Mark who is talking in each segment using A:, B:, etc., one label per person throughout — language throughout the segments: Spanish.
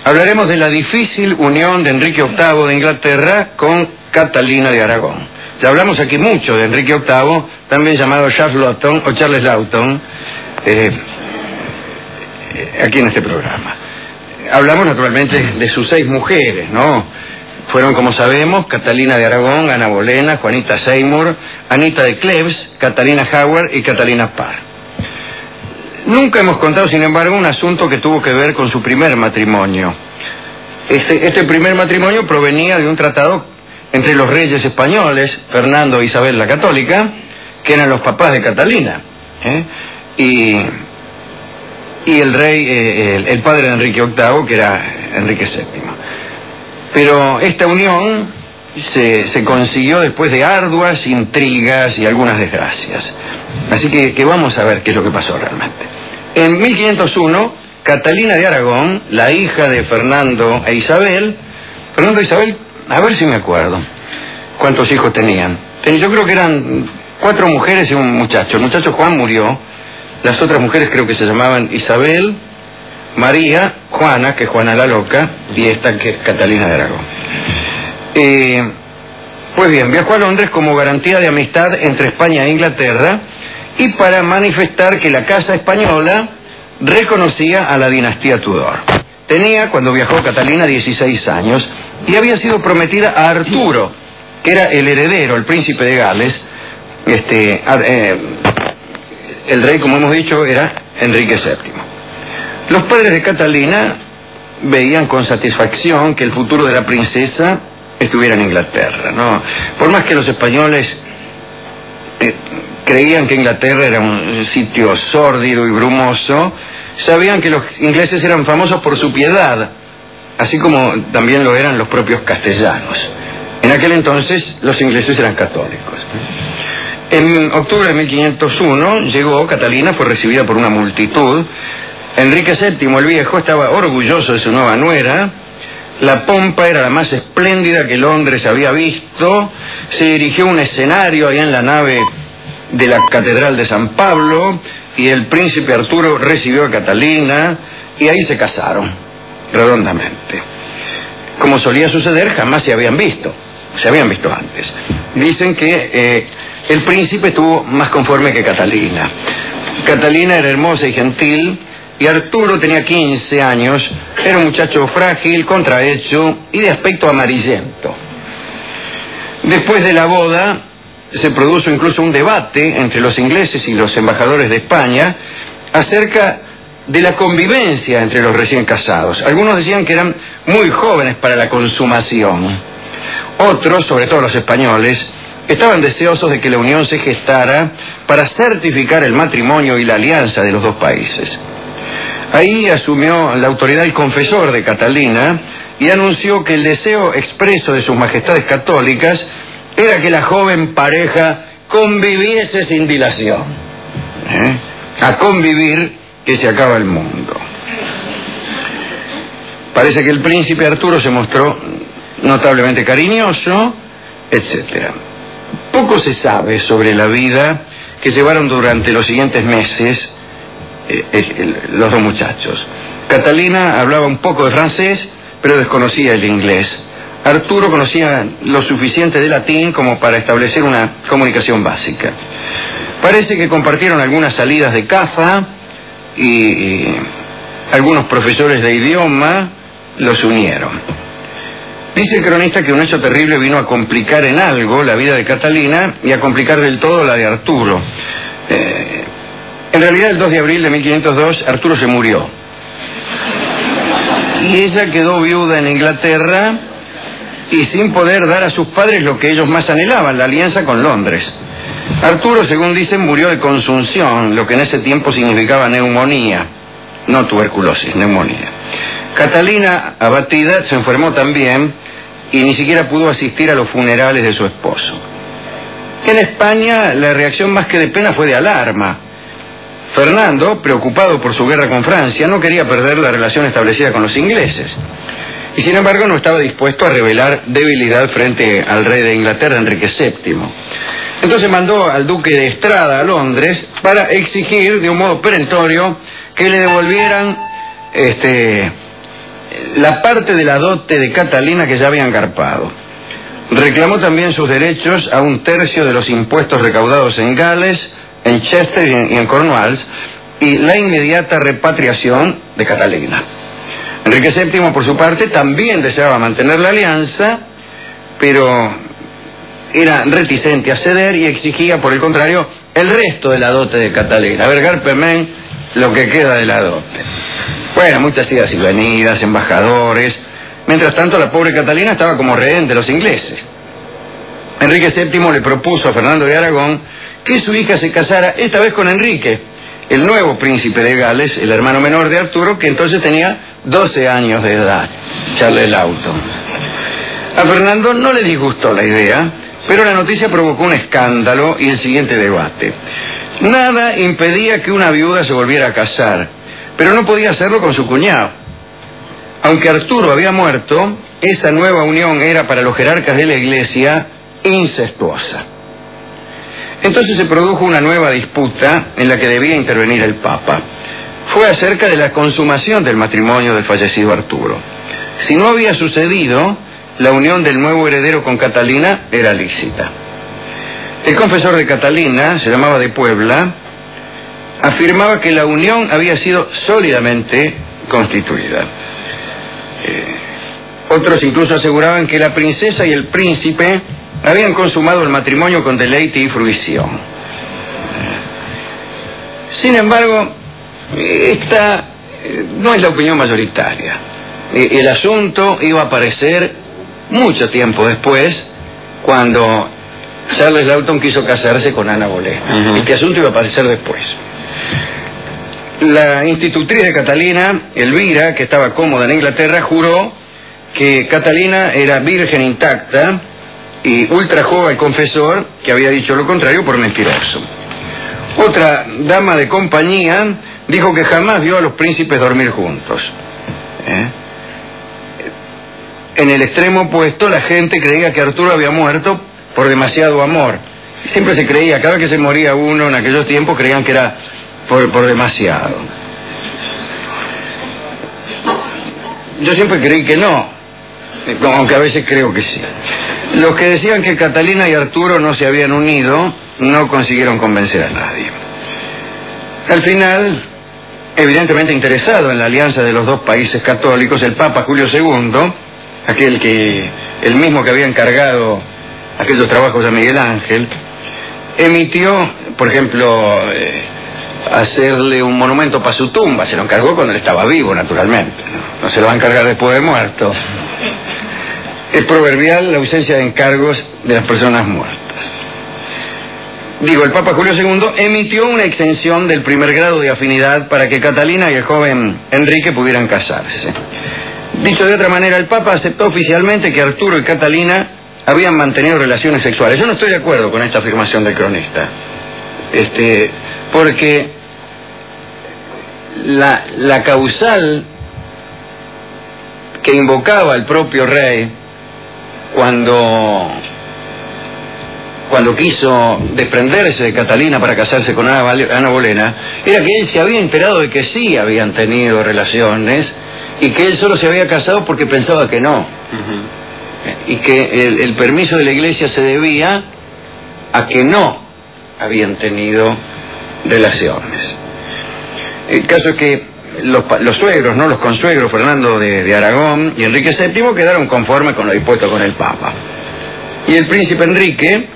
A: Hablaremos de la difícil unión de Enrique VIII de Inglaterra con Catalina de Aragón. Ya hablamos aquí mucho de Enrique VIII, también llamado Charles Lawton o Charles Lawton, aquí en este programa. Hablamos naturalmente de sus 6 mujeres, ¿no? Fueron, como sabemos, Catalina de Aragón, Ana Bolena, Juanita Seymour, Anita de Cleves, Catalina Howard y Catalina Parr. Nunca hemos contado, sin embargo, un asunto que tuvo que ver con su primer matrimonio. Este primer matrimonio provenía de un tratado entre los reyes españoles, Fernando e Isabel la Católica, que eran los papás de Catalina, y el rey, el padre de Enrique VIII, que era Enrique VII. Pero esta unión se consiguió después de arduas intrigas y algunas desgracias. Así que vamos a ver qué es lo que pasó realmente. En 1501, Catalina de Aragón, la hija de Fernando e Isabel, a ver si me acuerdo cuántos hijos tenían. Yo creo que eran 4 mujeres y un muchacho. El muchacho Juan murió. Las otras mujeres creo que se llamaban Isabel, María, Juana, que es Juana la Loca, y esta que es Catalina de Aragón. Pues bien, viajó a Londres como garantía de amistad entre España e Inglaterra y para manifestar que la casa española reconocía a la dinastía Tudor. Tenía, cuando viajó Catalina, 16 años y había sido prometida a Arturo, que era el heredero, el príncipe de Gales. El rey, como hemos dicho, era Enrique VII. Los padres de Catalina veían con satisfacción que el futuro de la princesa estuviera en Inglaterra, ¿no? Por más que los españoles creían que Inglaterra era un sitio sórdido y brumoso, sabían que los ingleses eran famosos por su piedad, así como también lo eran los propios castellanos. En aquel entonces los ingleses eran católicos. En octubre de 1501 llegó Catalina, fue recibida por una multitud. Enrique VII, el viejo, estaba orgulloso de su nueva nuera. La pompa era la más espléndida que Londres había visto. Se dirigió a un escenario ahí en la nave de la Catedral de San Pablo, y el príncipe Arturo recibió a Catalina, y ahí se casaron, redondamente. Como solía suceder, jamás se habían visto antes. Dicen que el príncipe estuvo más conforme que Catalina. Catalina era hermosa y gentil, y Arturo tenía 15 años, era un muchacho frágil, contrahecho y de aspecto amarillento. Después de la boda se produjo incluso un debate entre los ingleses y los embajadores de España acerca de la convivencia entre los recién casados. Algunos decían que eran muy jóvenes para la consumación. Otros, sobre todo los españoles, estaban deseosos de que la unión se gestara para certificar el matrimonio y la alianza de los dos países. Ahí asumió la autoridad el confesor de Catalina y anunció que el deseo expreso de sus majestades católicas era que la joven pareja conviviese sin dilación. A convivir, que se acaba el mundo. Parece que el príncipe Arturo se mostró notablemente cariñoso, etc. Poco se sabe sobre la vida que llevaron durante los siguientes meses los dos muchachos. Catalina hablaba un poco de francés, pero desconocía el inglés. Arturo conocía lo suficiente de latín como para establecer una comunicación básica. Parece que compartieron algunas salidas de caza y algunos profesores de idioma los unieron. Dice el cronista que un hecho terrible vino a complicar en algo la vida de Catalina y a complicar del todo la de Arturo. En realidad, el 2 de abril de 1502, Arturo se murió. Y ella quedó viuda en Inglaterra y sin poder dar a sus padres lo que ellos más anhelaban, la alianza con Londres. Arturo, según dicen, murió de consunción, lo que en ese tiempo significaba neumonía, no tuberculosis, neumonía. Catalina, abatida, se enfermó también y ni siquiera pudo asistir a los funerales de su esposo. En España, la reacción más que de pena fue de alarma. Fernando, preocupado por su guerra con Francia, no quería perder la relación establecida con los ingleses. Y sin embargo no estaba dispuesto a revelar debilidad frente al rey de Inglaterra, Enrique VII. Entonces mandó al duque de Estrada a Londres para exigir de un modo perentorio que le devolvieran la parte de la dote de Catalina que ya habían garpado. Reclamó también sus derechos a 1/3 de los impuestos recaudados en Gales, en Chester y en Cornwalls, y la inmediata repatriación de Catalina. Enrique VII, por su parte, también deseaba mantener la alianza, pero era reticente a ceder y exigía, por el contrario, el resto de la dote de Catalina. A ver, gárpeme lo que queda de la dote. Bueno, muchas idas y venidas, embajadores. Mientras tanto, la pobre Catalina estaba como rehén de los ingleses. Enrique VII le propuso a Fernando de Aragón que su hija se casara esta vez con Enrique, el nuevo príncipe de Gales, el hermano menor de Arturo, que entonces tenía 12 años de edad, Charles Lawton. A Fernando no le disgustó la idea, pero la noticia provocó un escándalo y el siguiente debate. Nada impedía que una viuda se volviera a casar, pero no podía hacerlo con su cuñado. Aunque Arturo había muerto, esa nueva unión era para los jerarcas de la Iglesia incestuosa. Entonces se produjo una nueva disputa en la que debía intervenir el Papa. Fue acerca de la consumación del matrimonio del fallecido Arturo. Si no había sucedido, la unión del nuevo heredero con Catalina era lícita. El confesor de Catalina, se llamaba de Puebla, afirmaba que la unión había sido sólidamente constituida. Otros incluso aseguraban que la princesa y el príncipe habían consumado el matrimonio con deleite y fruición. Sin embargo, esta no es la opinión mayoritaria. El asunto iba a aparecer mucho tiempo después, cuando Charles Lawton quiso casarse con Ana Bolena. Este asunto iba a aparecer después. La institutriz de Catalina, Elvira, que estaba cómoda en Inglaterra, juró que Catalina era virgen intacta y ultrajó al confesor, que había dicho lo contrario, por mentiroso. Otra dama de compañía dijo que jamás vio a los príncipes dormir juntos. En el extremo opuesto, la gente creía que Arturo había muerto por demasiado amor. Siempre se creía, cada vez que se moría uno en aquellos tiempos, creían que era por demasiado. Yo siempre creí que no, aunque a veces creo que sí. Los que decían que Catalina y Arturo no se habían unido no consiguieron convencer a nadie. Al final, evidentemente interesado en la alianza de los dos países católicos, el Papa Julio II, el mismo que había encargado aquellos trabajos a Miguel Ángel, emitió, por ejemplo, hacerle un monumento para su tumba. Se lo encargó cuando él estaba vivo, naturalmente. No se lo va a encargar después de muerto. Es proverbial la ausencia de encargos de las personas muertas. El Papa Julio II emitió una exención del primer grado de afinidad para que Catalina y el joven Enrique pudieran casarse. Dicho de otra manera, el Papa aceptó oficialmente que Arturo y Catalina habían mantenido relaciones sexuales. Yo no estoy de acuerdo con esta afirmación del cronista, porque la causal que invocaba el propio rey cuando quiso desprenderse de Catalina para casarse con Ana Bolena, era que él se había enterado de que sí habían tenido relaciones y que él solo se había casado porque pensaba que no. Y que el permiso de la Iglesia se debía a que no habían tenido relaciones. El caso es que los suegros, ¿no?, los consuegros Fernando de Aragón y Enrique VII quedaron conformes con lo dispuesto con el Papa. Y el príncipe Enrique,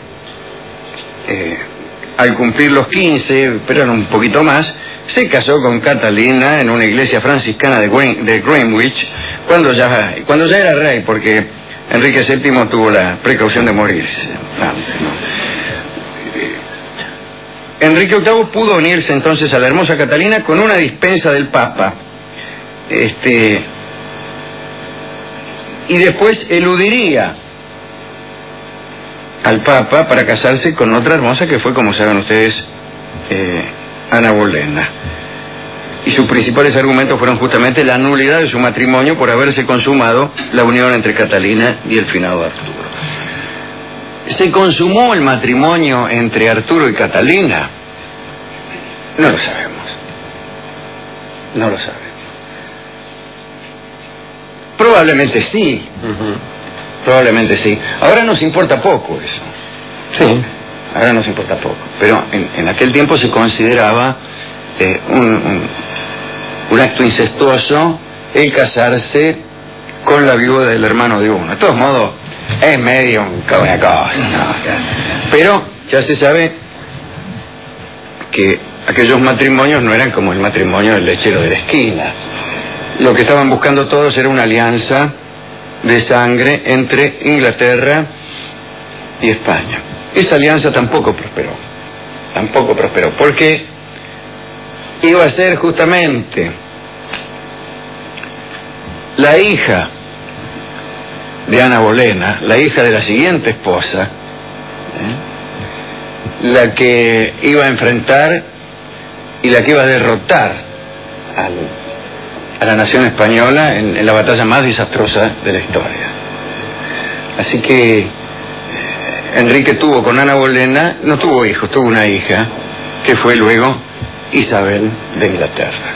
A: al cumplir los 15, pero un poquito más, se casó con Catalina en una iglesia franciscana de Greenwich, cuando ya era rey, porque Enrique VII tuvo la precaución de morirse antes, ¿no? Enrique VIII pudo unirse entonces a la hermosa Catalina con una dispensa del Papa, y después eludiría al Papa para casarse con otra hermosa que fue, como saben ustedes, Ana Bolena. Y sus principales argumentos fueron justamente la nulidad de su matrimonio por haberse consumado la unión entre Catalina y el finado Arturo. ¿Se consumó el matrimonio entre Arturo y Catalina? No lo sabemos. No lo sabemos. Probablemente sí. Probablemente sí. Ahora nos importa poco eso.
B: Sí.
A: Ahora nos importa poco. Pero en aquel tiempo se consideraba un acto incestuoso el casarse con la viuda del hermano de uno. De todos modos, es medio una cosa, ¿no? Pero ya se sabe que aquellos matrimonios no eran como el matrimonio del lechero de la esquina. Lo que estaban buscando todos era una alianza de sangre entre Inglaterra y España. Esa alianza tampoco prosperó, porque iba a ser justamente la hija de Ana Bolena, la hija de la siguiente esposa, la que iba a enfrentar y la que iba a derrotar a la nación española en la batalla más desastrosa de la historia. Así que Enrique tuvo con Ana Bolena, no tuvo hijos, tuvo una hija, que fue luego Isabel de Inglaterra.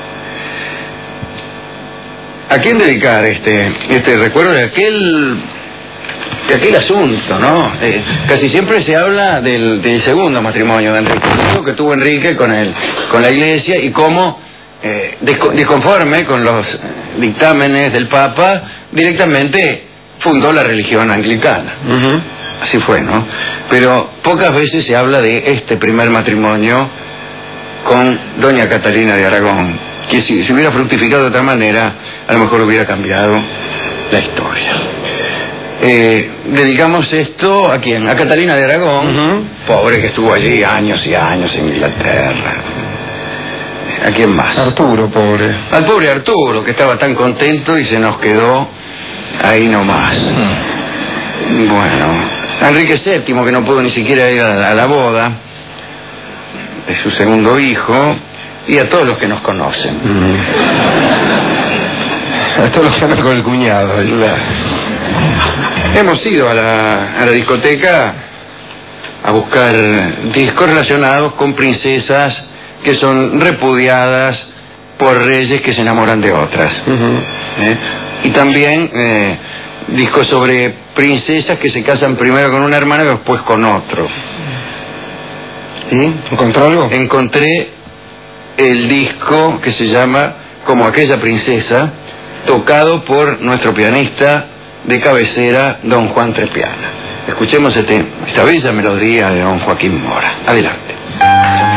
A: ¿A quién dedicar este recuerdo de aquel asunto, no? Casi siempre se habla del segundo matrimonio de Enrique, que tuvo Enrique con la Iglesia, y cómo, disconforme con los dictámenes del Papa, directamente fundó la religión anglicana. Así fue, ¿no? Pero pocas veces se habla de este primer matrimonio con doña Catalina de Aragón, que si hubiera fructificado de otra manera, a lo mejor hubiera cambiado la historia. Dedicamos esto ¿a quién? A Catalina de Aragón, pobre, que estuvo allí años y años en Inglaterra. ¿A quién más?
B: Arturo, pobre.
A: Al pobre Arturo, que estaba tan contento y se nos quedó ahí nomás. Bueno, a Enrique VII, que no pudo ni siquiera ir a la boda de su segundo hijo, y a todos los que nos conocen.
B: A todos los que andan con el cuñado.
A: Hemos ido a la discoteca a buscar discos relacionados con princesas que son repudiadas por reyes que se enamoran de otras. Y también discos sobre princesas que se casan primero con una hermana y después con otro.
B: ¿Encontró algo?
A: Encontré el disco que se llama Como aquella princesa, tocado por nuestro pianista de cabecera, don Juan Trespiana. Escuchemos esta bella melodía de don Joaquín Mora. Adelante.